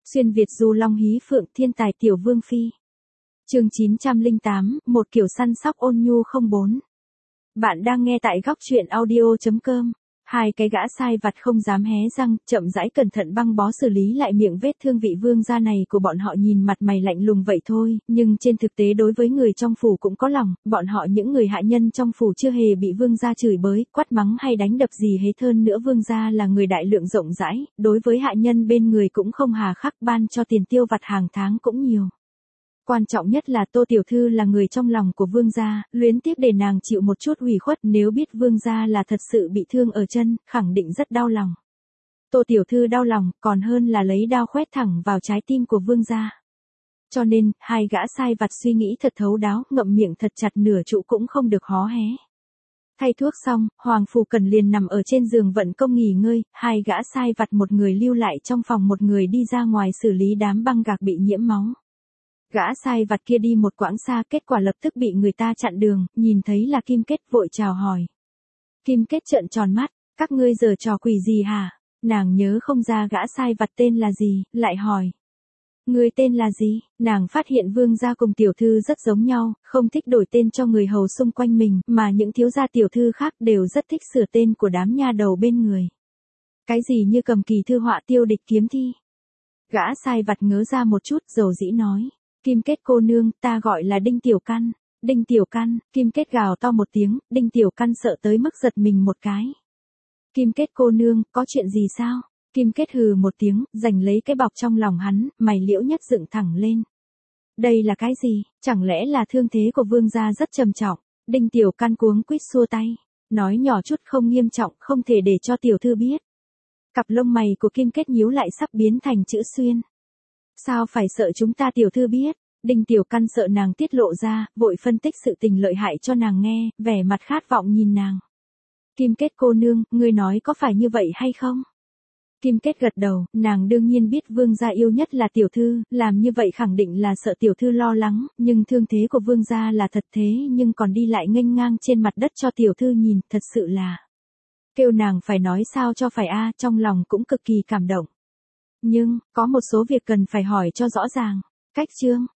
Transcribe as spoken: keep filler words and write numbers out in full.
Xuyên Việt du long hí phượng thiên tài tiểu vương phi. Chương chín trăm lẻ tám, một kiểu săn sóc ôn nhu không bốn. Bạn đang nghe tại góc truyện audio chấm com. Hai cái gã sai vặt không dám hé răng, chậm rãi cẩn thận băng bó xử lý lại miệng vết thương vị vương gia này của bọn họ, nhìn mặt mày lạnh lùng vậy thôi, nhưng trên thực tế đối với người trong phủ cũng có lòng, bọn họ những người hạ nhân trong phủ chưa hề bị vương gia chửi bới, quát mắng hay đánh đập gì hết. Hơn nữa vương gia là người đại lượng rộng rãi, đối với hạ nhân bên người cũng không hà khắc, ban cho tiền tiêu vặt hàng tháng cũng nhiều. Quan trọng nhất là Tô Tiểu Thư là người trong lòng của vương gia, luyến tiếc để nàng chịu một chút ủy khuất, nếu biết vương gia là thật sự bị thương ở chân, khẳng định rất đau lòng. Tô Tiểu Thư đau lòng, còn hơn là lấy đao khoét thẳng vào trái tim của vương gia. Cho nên, hai gã sai vặt suy nghĩ thật thấu đáo, ngậm miệng thật chặt, nửa trụ cũng không được hó hé. Thay thuốc xong, Hoàng Phủ Cần liền nằm ở trên giường vận công nghỉ ngơi, hai gã sai vặt một người lưu lại trong phòng, một người đi ra ngoài xử lý đám băng gạc bị nhiễm máu. Gã sai vặt kia đi một quãng xa, kết quả lập tức bị người ta chặn đường, nhìn thấy là Kim Kết vội chào hỏi. Kim Kết trợn tròn mắt, các ngươi giở trò quỷ gì hả? Nàng nhớ không ra gã sai vặt tên là gì, lại hỏi. Ngươi tên là gì? Nàng phát hiện vương gia cùng tiểu thư rất giống nhau, không thích đổi tên cho người hầu xung quanh mình, mà những thiếu gia tiểu thư khác đều rất thích sửa tên của đám nha đầu bên người. Cái gì như Cầm Kỳ Thư Họa, Tiêu Địch Kiếm Thi. Gã sai vặt ngớ ra một chút, dầu dĩ nói. Kim Kết cô nương, ta gọi là Đinh Tiểu Căn. Đinh Tiểu Căn, Kim Kết gào to một tiếng, Đinh Tiểu Căn sợ tới mức giật mình một cái. Kim Kết cô nương, có chuyện gì sao? Kim Kết hừ một tiếng, giành lấy cái bọc trong lòng hắn, mày liễu nhất dựng thẳng lên. Đây là cái gì? Chẳng lẽ là thương thế của vương gia rất trầm trọng? Đinh Tiểu Căn cuống quýt xua tay, nói nhỏ chút, không nghiêm trọng, không thể để cho tiểu thư biết. Cặp lông mày của Kim Kết nhíu lại sắp biến thành chữ xuyên. Sao phải sợ chúng ta tiểu thư biết? Đinh Tiểu Căn sợ nàng tiết lộ ra, vội phân tích sự tình lợi hại cho nàng nghe, vẻ mặt khát vọng nhìn nàng. Kim Kết cô nương, ngươi nói có phải như vậy hay không? Kim Kết gật đầu, nàng đương nhiên biết vương gia yêu nhất là tiểu thư, làm như vậy khẳng định là sợ tiểu thư lo lắng, nhưng thương thế của vương gia là thật thế, nhưng còn đi lại nghênh ngang trên mặt đất cho tiểu thư nhìn, thật sự là. Kêu nàng phải nói sao cho phải a, trong lòng cũng cực kỳ cảm động. Nhưng, có một số việc cần phải hỏi cho rõ ràng. Cách chương,